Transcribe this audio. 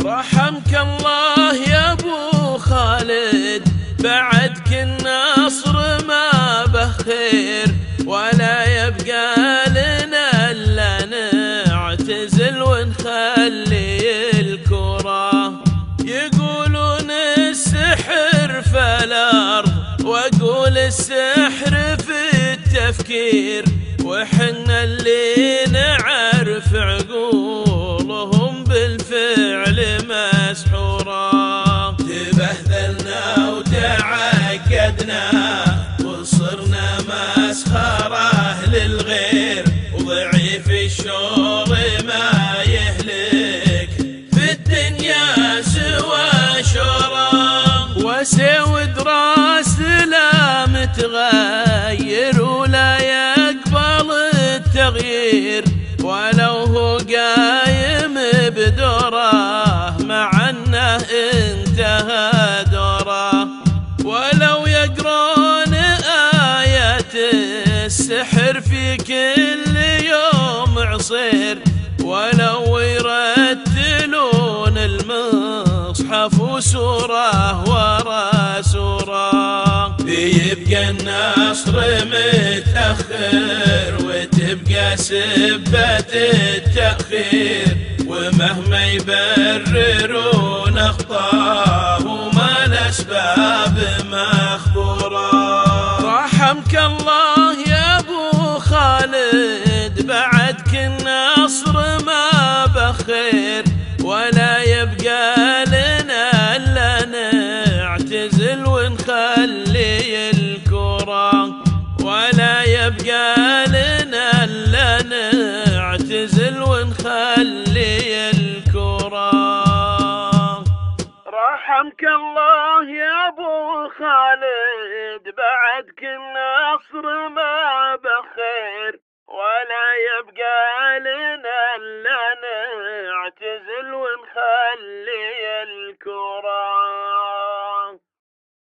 رحمك الله يا ابو خالد، بعدك النصر ما به خير، ولا يبقى لنا الا نعتزل ونخلي الكرة. يقولون السحر في الارض، واقول السحر في التفكير، وحنا اللي نعرف عقولهم بالفعل مسحورة. تبهذلنا وتعقدنا وصرنا مسخرة للغير، وضعيف الشور ما يهلك في الدنيا سوى شورة. وسود راس لا متغير ولا يقبل التغيير، ولو هو قايم بدوره مع انه انتهى دوره. ولو يقرون آيات السحر في كل يوم عصير، ولو يرتلون المصحف وسورة ورا سورة، يبقى النصر متأخر وتبقى سبة التأخير. ومهما يبررون أخطاء وما الأسباب مخبورة. رحمك الله يا أبو خالد، بعدك النصر ما بخير، ولا يبقى لنا إلا نعتزل ونخلي الكرة. ولا يبقى لنا إلا نعتزل ونخلي الكرة. رحمك الله يا أبو خالد، بعدك النصر ما بخير، ولا يبقى لنا إلا نعتزل ونخلي